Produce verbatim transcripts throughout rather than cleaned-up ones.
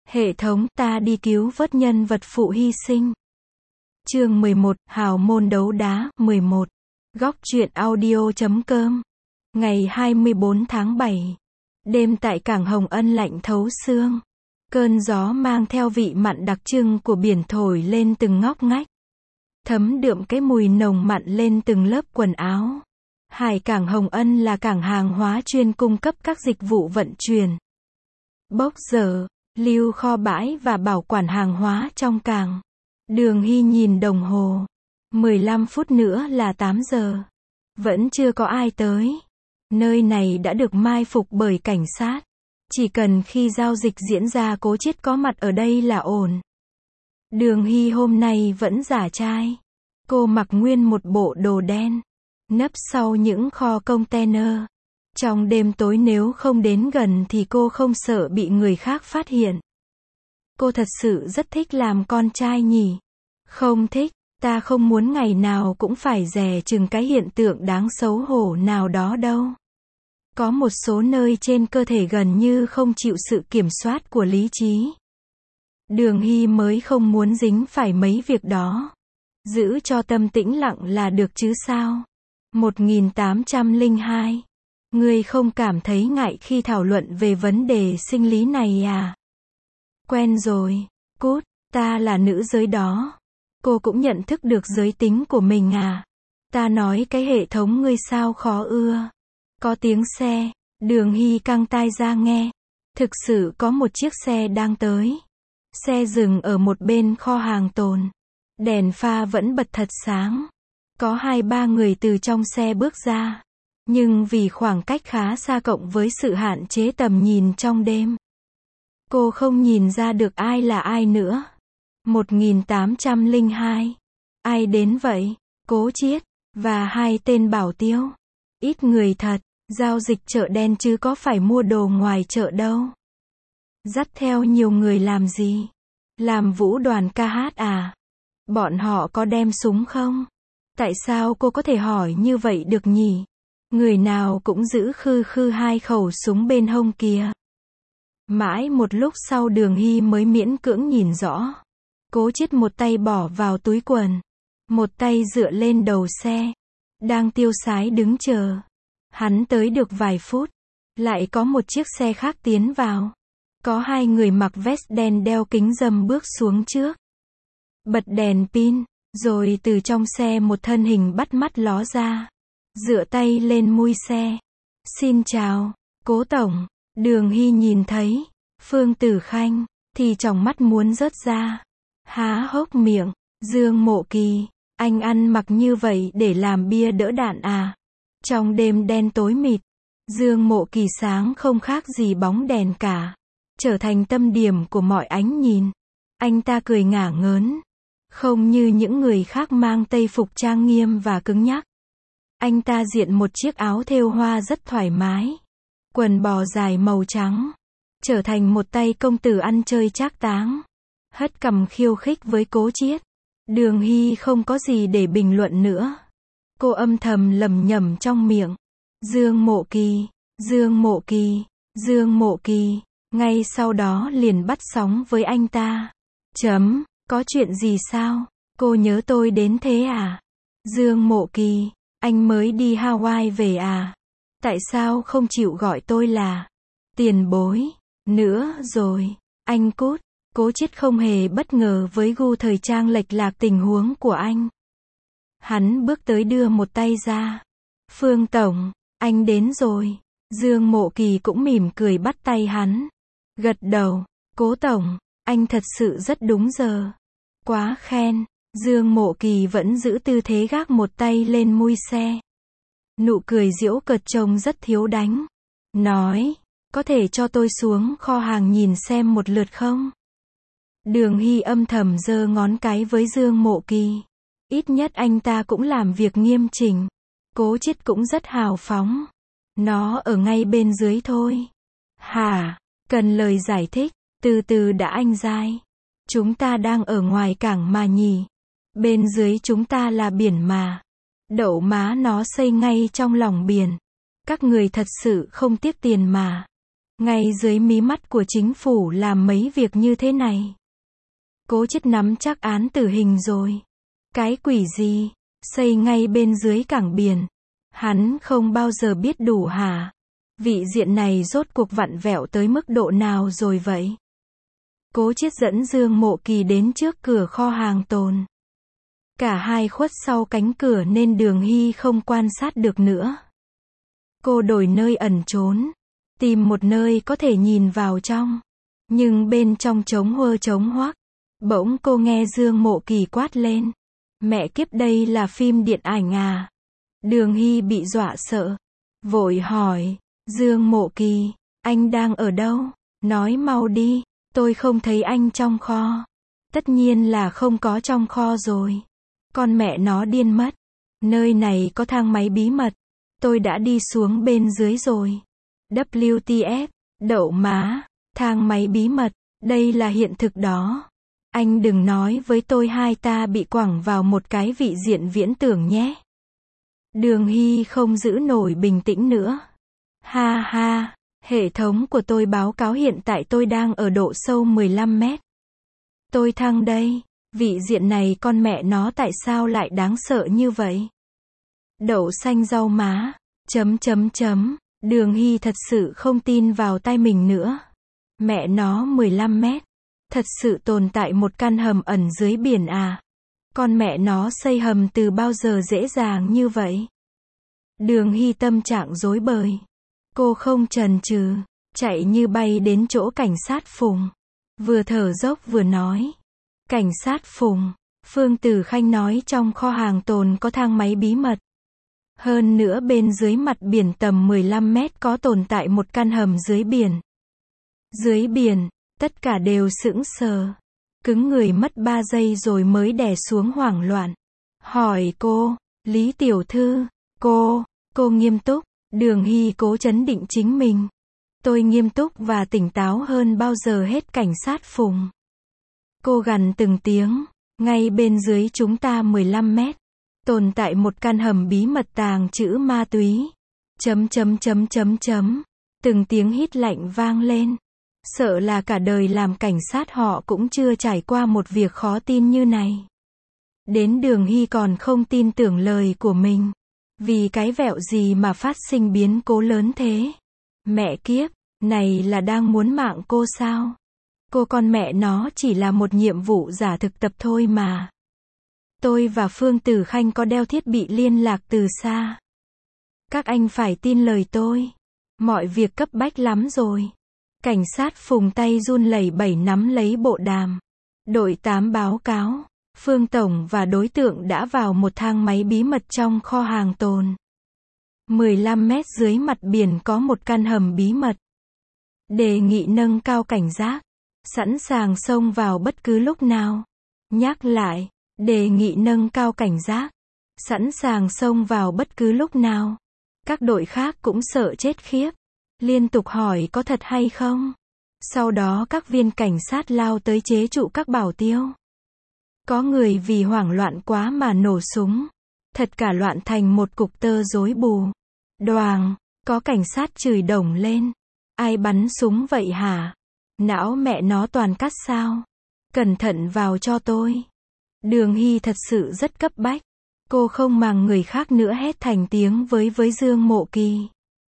Hệ thống, ta đi cứu vớt nhân vật phụ hy sinh. Chương mười một, Hào môn đấu đá, mười một. Góc truyện audio chấm com. Ngày hai mươi bốn tháng bảy. Đêm tại cảng Hồng Ân lạnh thấu xương. Cơn gió mang theo vị mặn đặc trưng của biển thổi lên từng ngóc ngách. Thấm đượm cái mùi nồng mặn lên từng lớp quần áo. Hải cảng Hồng Ân là cảng hàng hóa chuyên cung cấp các dịch vụ vận chuyển, bốc dỡ, lưu kho bãi và bảo quản hàng hóa trong cảng. Đường Hy nhìn đồng hồ. mười lăm phút nữa là tám giờ. Vẫn chưa có ai tới. Nơi này đã được mai phục bởi cảnh sát. Chỉ cần khi giao dịch diễn ra Cố Chiết có mặt ở đây là ổn. Đường Hy hôm nay vẫn giả trai. Cô mặc nguyên một bộ đồ đen, nấp sau những kho container. Trong đêm tối nếu không đến gần thì cô không sợ bị người khác phát hiện. Cô thật sự rất thích làm con trai nhỉ? Không thích, ta không muốn ngày nào cũng phải dè chừng cái hiện tượng đáng xấu hổ nào đó đâu. Có một số nơi trên cơ thể gần như không chịu sự kiểm soát của lý trí. Đường Hy mới không muốn dính phải mấy việc đó. Giữ cho tâm tĩnh lặng là được chứ sao? một nghìn tám trăm lẻ hai. Ngươi không cảm thấy ngại khi thảo luận về vấn đề sinh lý này à? Quen rồi, cút, ta là nữ giới đó. Cô cũng nhận thức được giới tính của mình à? Ta nói cái hệ thống ngươi sao khó ưa. Có tiếng xe, Đường Hy căng tai ra nghe. Thực sự có một chiếc xe đang tới. Xe dừng ở một bên kho hàng tồn. Đèn pha vẫn bật thật sáng. Có hai ba người từ trong xe bước ra. Nhưng vì khoảng cách khá xa cộng với sự hạn chế tầm nhìn trong đêm, cô không nhìn ra được ai là ai nữa. một nghìn tám trăm lẻ hai. Ai đến vậy? Cố Chiết và hai tên bảo tiêu. Ít người thật, giao dịch chợ đen chứ có phải mua đồ ngoài chợ đâu. Dắt theo nhiều người làm gì? Làm vũ đoàn ca hát à? Bọn họ có đem súng không? Tại sao cô có thể hỏi như vậy được nhỉ? Người nào cũng giữ khư khư hai khẩu súng bên hông kìa. Mãi một lúc sau Đường Hy mới miễn cưỡng nhìn rõ. Cố Chiết một tay bỏ vào túi quần, một tay dựa lên đầu xe, đang tiêu sái đứng chờ. Hắn tới được vài phút, lại có một chiếc xe khác tiến vào. Có hai người mặc vest đen đeo kính râm bước xuống trước. Bật đèn pin, rồi từ trong xe một thân hình bắt mắt ló ra. Dựa tay lên mui xe. Xin chào, Cố Tổng. Đường Hy nhìn thấy Phương Tử Khanh thì tròng mắt muốn rớt ra. Há hốc miệng. Dương Mộ Kỳ, anh ăn mặc như vậy để làm bia đỡ đạn à? Trong đêm đen tối mịt, Dương Mộ Kỳ sáng không khác gì bóng đèn cả, trở thành tâm điểm của mọi ánh nhìn. Anh ta cười ngả ngớn, không như những người khác mang tây phục trang nghiêm và cứng nhắc. Anh ta diện một chiếc áo thêu hoa rất thoải mái, quần bò dài màu trắng, trở thành một tay công tử ăn chơi trác táng, hất cằm khiêu khích với Cố Chiết. Đường Hy không có gì để bình luận nữa. Cô âm thầm lẩm nhẩm trong miệng. Dương Mộ Kỳ, Dương Mộ Kỳ, Dương Mộ Kỳ. Ngay sau đó liền bắt sóng với anh ta. Chấm, có chuyện gì sao? Cô nhớ tôi đến thế à? Dương Mộ Kỳ, anh mới đi Hawaii về à? Tại sao không chịu gọi tôi là tiền bối nữa rồi? Anh cút. Cố Chiết không hề bất ngờ với gu thời trang lệch lạc tình huống của anh. Hắn bước tới đưa một tay ra. Phương Tổng, anh đến rồi. Dương Mộ Kỳ cũng mỉm cười bắt tay hắn. Gật đầu. Cố Tổng, anh thật sự rất đúng giờ. Quá khen. Dương Mộ Kỳ vẫn giữ tư thế gác một tay lên mui xe. Nụ cười giễu cợt trông rất thiếu đánh. Nói, có thể cho tôi xuống kho hàng nhìn xem một lượt không? Đường Hy âm thầm giơ ngón cái với Dương Mộ Kỳ. Ít nhất anh ta cũng làm việc nghiêm chỉnh. Cố Chiết cũng rất hào phóng. Nó ở ngay bên dưới thôi. Hả? Cần lời giải thích. Từ từ đã anh dai. Chúng ta đang ở ngoài cảng mà nhỉ? Bên dưới chúng ta là biển mà. Đậu má nó xây ngay trong lòng biển. Các người thật sự không tiếc tiền mà. ngay dưới mí mắt của chính phủ làm mấy việc như thế này. Cố Chiết nắm chắc án tử hình rồi. Cái quỷ gì, xây ngay bên dưới cảng biển. Hắn không bao giờ biết đủ hả? Vị diện này rốt cuộc vặn vẹo tới mức độ nào rồi vậy? Cố Chiết dẫn Dương Mộ Kỳ đến trước cửa kho hàng tồn. Cả hai khuất sau cánh cửa nên Đường Hy không quan sát được nữa. Cô đổi nơi ẩn trốn, tìm một nơi có thể nhìn vào trong. Nhưng bên trong trống huơ trống hoác. Bỗng cô nghe Dương Mộ Kỳ quát lên. Mẹ kiếp, đây là phim điện ảnh à? Đường Hy bị dọa sợ. Vội hỏi, Dương Mộ Kỳ, anh đang ở đâu? Nói mau đi, tôi không thấy anh trong kho. Tất nhiên là không có trong kho rồi. Con mẹ nó điên mất. Nơi này có thang máy bí mật. Tôi đã đi xuống bên dưới rồi. vê kép tê ép, đậu má, thang máy bí mật, đây là hiện thực đó. Anh đừng nói với tôi hai ta bị quẳng vào một cái vị diện viễn tưởng nhé. Đường Hy không giữ nổi bình tĩnh nữa. Ha ha, hệ thống của tôi báo cáo hiện tại tôi đang ở độ sâu mười lăm mét. Tôi thăng đây, vị diện này con mẹ nó tại sao lại đáng sợ như vậy? Đậu xanh rau má, chấm chấm chấm, Đường Hy thật sự không tin vào tai mình nữa. Mẹ nó mười lăm mét. Thật sự tồn tại một căn hầm ẩn dưới biển à? Con mẹ nó xây hầm từ bao giờ dễ dàng như vậy? Đường Hy tâm trạng rối bời. Cô không chần chừ, chạy như bay đến chỗ cảnh sát Phùng. Vừa thở dốc vừa nói. Cảnh sát Phùng, Phương Tử Khanh nói trong kho hàng tồn có thang máy bí mật. Hơn nữa bên dưới mặt biển tầm mười lăm mét có tồn tại một căn hầm dưới biển. Dưới biển, tất cả đều sững sờ. Cứng người mất ba giây rồi mới đè xuống hoảng loạn. Hỏi cô, Lý tiểu thư, cô, cô nghiêm túc. Đường Hy cố trấn định chính mình. Tôi nghiêm túc và tỉnh táo hơn bao giờ hết cảnh sát Phùng. Cô gằn từng tiếng, ngay bên dưới chúng ta mười lăm mét. Tồn tại một căn hầm bí mật tàng trữ ma túy. Chấm chấm chấm chấm chấm. Từng tiếng hít lạnh vang lên. Sợ là cả đời làm cảnh sát họ cũng chưa trải qua một việc khó tin như này. Đến Đường Hy còn không tin tưởng lời của mình. Vì cái vẹo gì mà phát sinh biến cố lớn thế? Mẹ kiếp, này là đang muốn mạng cô sao? Cô con mẹ nó chỉ là một nhiệm vụ giả thực tập thôi mà. Tôi và Phương Tử Khanh có đeo thiết bị liên lạc từ xa. Các anh phải tin lời tôi. Mọi việc cấp bách lắm rồi. Cảnh sát Phùng tay run lẩy bẩy nắm lấy bộ đàm. Đội tám báo cáo. Phương Tổng và đối tượng đã vào một thang máy bí mật trong kho hàng tồn. mười lăm mét dưới mặt biển có một căn hầm bí mật. Đề nghị nâng cao cảnh giác. Sẵn sàng xông vào bất cứ lúc nào. Nhắc lại, đề nghị nâng cao cảnh giác. Sẵn sàng xông vào bất cứ lúc nào. Các đội khác cũng sợ chết khiếp. Liên tục hỏi có thật hay không. Sau đó các viên cảnh sát lao tới chế trụ các bảo tiêu. Có người vì hoảng loạn quá mà nổ súng. Thật cả loạn thành một cục tơ rối bù. Đoàng, có cảnh sát chửi đồng lên. Ai bắn súng vậy hả? Não mẹ nó toàn cắt sao? Cẩn thận vào cho tôi. Đường Hy thật sự rất cấp bách. Cô không màng người khác nữa hét thành tiếng với với Dương Mộ Kỳ.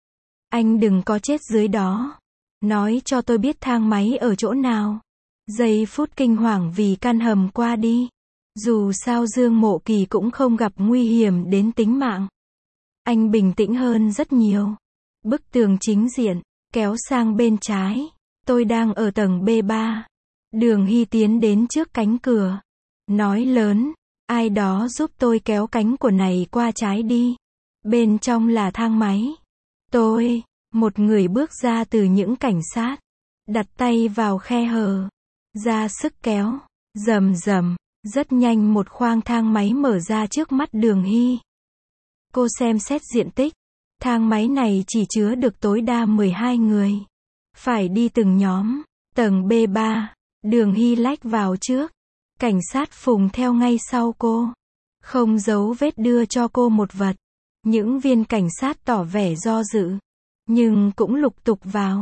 Anh đừng có chết dưới đó. Nói cho tôi biết thang máy ở chỗ nào. Giây phút kinh hoàng vì căn hầm qua đi. Dù sao Dương Mộ Kỳ cũng không gặp nguy hiểm đến tính mạng. Anh bình tĩnh hơn rất nhiều. Bức tường chính diện, kéo sang bên trái. Tôi đang ở tầng B ba. Đường Hy tiến đến trước cánh cửa. Nói lớn, ai đó giúp tôi kéo cánh của này qua trái đi. Bên trong là thang máy. Tôi, một người bước ra từ những cảnh sát. Đặt tay vào khe hở. Ra sức kéo. Rầm rầm. Rất nhanh một khoang thang máy mở ra trước mắt Đường Hy. Cô xem xét diện tích. Thang máy này chỉ chứa được tối đa mười hai người. Phải đi từng nhóm. Tầng B ba. Đường Hy lách vào trước. Cảnh sát Phùng theo ngay sau cô. Không giấu vết đưa cho cô một vật. Những viên cảnh sát tỏ vẻ do dự. Nhưng cũng lục tục vào.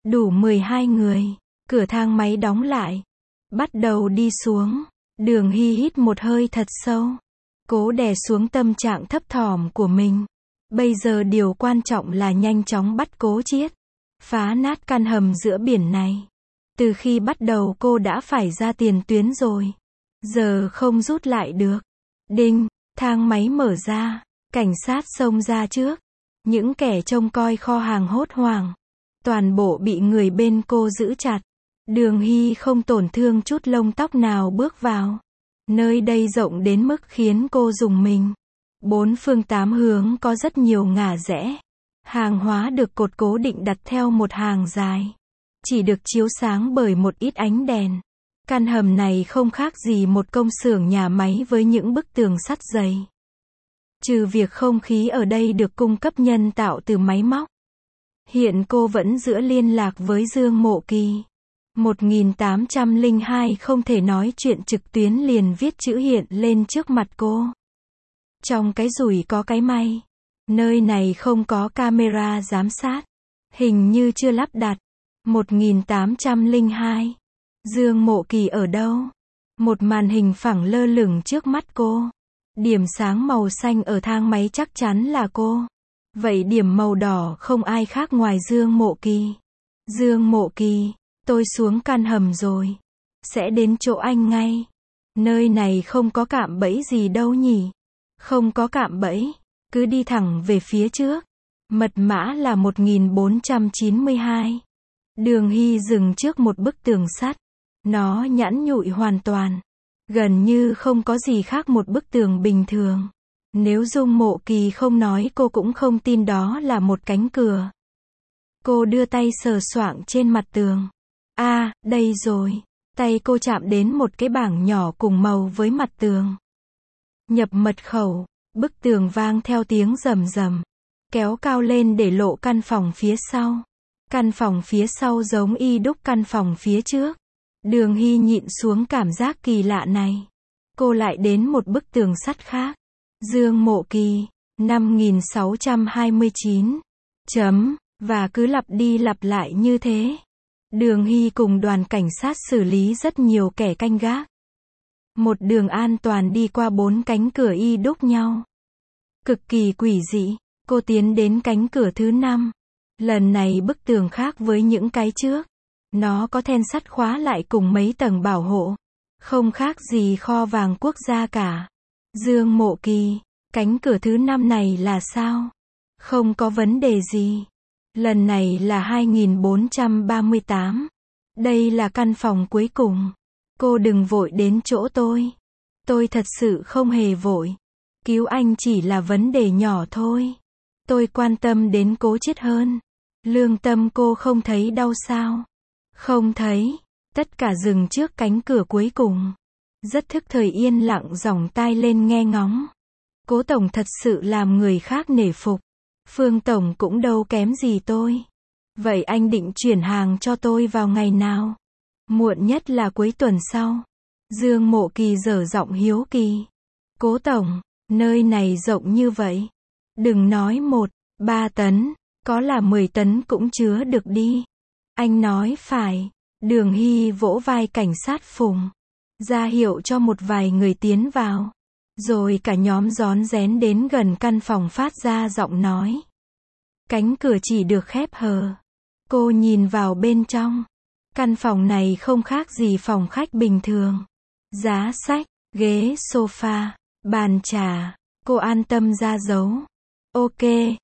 Đủ mười hai người. Cửa thang máy đóng lại. Bắt đầu đi xuống. Đường Hy hít một hơi thật sâu. Cố đè xuống tâm trạng thấp thỏm của mình. Bây giờ điều quan trọng là nhanh chóng bắt Cố Chiết. Phá nát căn hầm giữa biển này. Từ khi bắt đầu cô đã phải ra tiền tuyến rồi. Giờ không rút lại được. Đinh, thang máy mở ra. Cảnh sát xông ra trước. Những kẻ trông coi kho hàng hốt hoảng. Toàn bộ bị người bên cô giữ chặt. Đường Hy không tổn thương chút lông tóc nào bước vào. Nơi đây rộng đến mức khiến cô rùng mình. Bốn phương tám hướng có rất nhiều ngả rẽ. Hàng hóa được cột cố định đặt theo một hàng dài. Chỉ được chiếu sáng bởi một ít ánh đèn. Căn hầm này không khác gì một công xưởng nhà máy với những bức tường sắt dày. Trừ việc không khí ở đây được cung cấp nhân tạo từ máy móc. Hiện cô vẫn giữ liên lạc với Dương Mộ Kỳ. một nghìn tám trăm lẻ hai không thể nói chuyện trực tuyến liền viết chữ hiện lên trước mặt cô. Trong cái rủi có cái may. Nơi này không có camera giám sát. Hình như chưa lắp đặt. một nghìn tám trăm lẻ hai. Dương Mộ Kỳ ở đâu? Một màn hình phẳng lơ lửng trước mắt cô. Điểm sáng màu xanh ở thang máy chắc chắn là cô. Vậy điểm màu đỏ không ai khác ngoài Dương Mộ Kỳ. Dương Mộ Kỳ, tôi xuống căn hầm rồi. Sẽ đến chỗ anh ngay. Nơi này không có cạm bẫy gì đâu nhỉ? Không có cạm bẫy. Cứ đi thẳng về phía trước. Mật mã là một nghìn bốn trăm chín mươi hai. Đường Hy dừng trước một bức tường sắt. Nó nhẵn nhụi hoàn toàn. Gần như không có gì khác một bức tường bình thường. Nếu Dung Mộ Kỳ không nói cô cũng không tin đó là một cánh cửa. Cô đưa tay sờ soạng trên mặt tường. À, đây rồi. Tay cô chạm đến một cái bảng nhỏ cùng màu với mặt tường. Nhập mật khẩu. Bức tường vang theo tiếng rầm rầm. Kéo cao lên để lộ căn phòng phía sau. Căn phòng phía sau giống y đúc căn phòng phía trước. Đường Hy nhịn xuống cảm giác kỳ lạ này. Cô lại đến một bức tường sắt khác. Dương Mộ Kỳ, năm nghìn sáu trăm hai mươi chín. Chấm, và cứ lặp đi lặp lại như thế. Đường Hy cùng đoàn cảnh sát xử lý rất nhiều kẻ canh gác. Một đường an toàn đi qua bốn cánh cửa y đúc nhau. Cực kỳ quỷ dị, cô tiến đến cánh cửa thứ năm. Lần này bức tường khác với những cái trước. Nó có then sắt khóa lại cùng mấy tầng bảo hộ. Không khác gì kho vàng quốc gia cả. Dương Mộ Kỳ, cánh cửa thứ năm này là sao? Không có vấn đề gì. Lần này là hai nghìn bốn trăm ba mươi tám. Đây là căn phòng cuối cùng. Cô đừng vội đến chỗ tôi. Tôi thật sự không hề vội. Cứu anh chỉ là vấn đề nhỏ thôi. Tôi quan tâm đến Cố Chiết hơn. Lương tâm cô không thấy đau sao? Không thấy. Tất cả dừng trước cánh cửa cuối cùng. Rất thức thời yên lặng dòng tai lên nghe ngóng. Cố Tổng thật sự làm người khác nể phục. Phương Tổng cũng đâu kém gì tôi. Vậy anh định chuyển hàng cho tôi vào ngày nào? Muộn nhất là cuối tuần sau. Dương Mộ Kỳ dở giọng hiếu kỳ. Cố Tổng, nơi này rộng như vậy. Đừng nói một, ba tấn, có là mười tấn cũng chứa được đi. Anh nói phải. Đường Hy vỗ vai cảnh sát Phùng. Ra hiệu cho một vài người tiến vào. Rồi cả nhóm rón rén đến gần căn phòng phát ra giọng nói. Cánh cửa chỉ được khép hờ. Cô nhìn vào bên trong. Căn phòng này không khác gì phòng khách bình thường. Giá sách, ghế sofa, bàn trà. Cô an tâm ra dấu. Ok,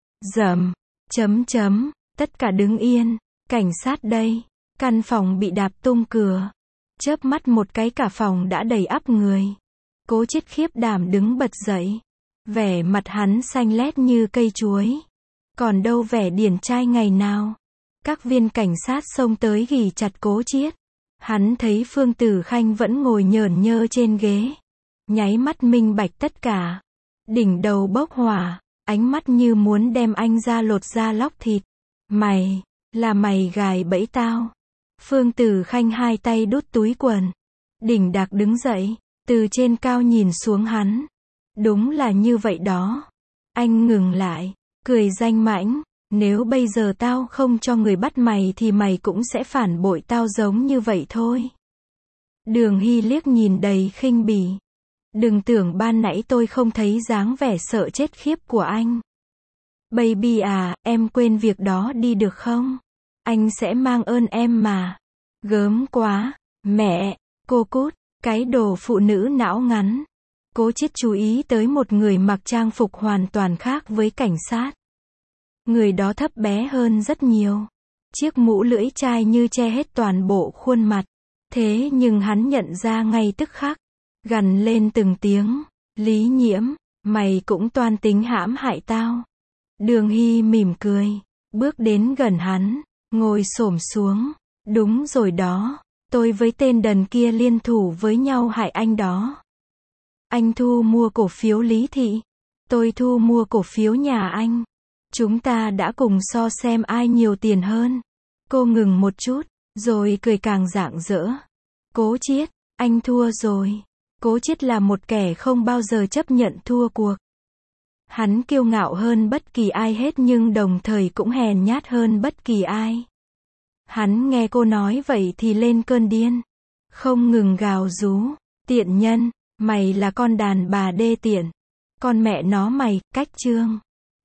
dầm, chấm chấm, tất cả đứng yên. Cảnh sát đây. Căn phòng bị đạp tung cửa. Chớp mắt một cái cả phòng đã đầy ắp người. Cố Chiết khiếp đảm đứng bật dậy. Vẻ mặt hắn xanh lét như cây chuối. Còn đâu vẻ điển trai ngày nào. Các viên cảnh sát xông tới ghì chặt Cố Chiết. Hắn thấy Phương Tử Khanh vẫn ngồi nhởn nhơ trên ghế. Nháy mắt minh bạch tất cả. Đỉnh đầu bốc hỏa. Ánh mắt như muốn đem anh ra lột da lóc thịt. Mày, là mày gài bẫy tao. Phương Tử Khanh hai tay đút túi quần. Đỉnh Đạc đứng dậy, từ trên cao nhìn xuống hắn. Đúng là như vậy đó. Anh ngừng lại, cười danh mãnh. Nếu bây giờ tao không cho người bắt mày thì mày cũng sẽ phản bội tao giống như vậy thôi. Đường Hy liếc nhìn đầy khinh bỉ. Đừng tưởng ban nãy tôi không thấy dáng vẻ sợ chết khiếp của anh. Baby à, em quên việc đó đi được không? Anh sẽ mang ơn em mà. Gớm quá. Mẹ, cô cút, cái đồ phụ nữ não ngắn. Cố Chiết chú ý tới một người mặc trang phục hoàn toàn khác với cảnh sát. Người đó thấp bé hơn rất nhiều. Chiếc mũ lưỡi chai như che hết toàn bộ khuôn mặt. Thế nhưng hắn nhận ra ngay tức khắc. Gằn lên từng tiếng. Lý Nhiễm, mày cũng toan tính hãm hại tao. Đường Hy mỉm cười. Bước đến gần hắn. Ngồi xổm xuống. Đúng rồi đó. Tôi với tên đần kia liên thủ với nhau hại anh đó. Anh thu mua cổ phiếu Lý Thị. Tôi thu mua cổ phiếu nhà anh. Chúng ta đã cùng so xem ai nhiều tiền hơn. Cô ngừng một chút, rồi cười càng rạng rỡ. Cố Chiết, anh thua rồi. Cố Chiết là một kẻ không bao giờ chấp nhận thua cuộc. Hắn kiêu ngạo hơn bất kỳ ai hết nhưng đồng thời cũng hèn nhát hơn bất kỳ ai. Hắn nghe cô nói vậy thì lên cơn điên. Không ngừng gào rú. Tiện nhân, mày là con đàn bà đê tiện. Con mẹ nó mày, cách chương.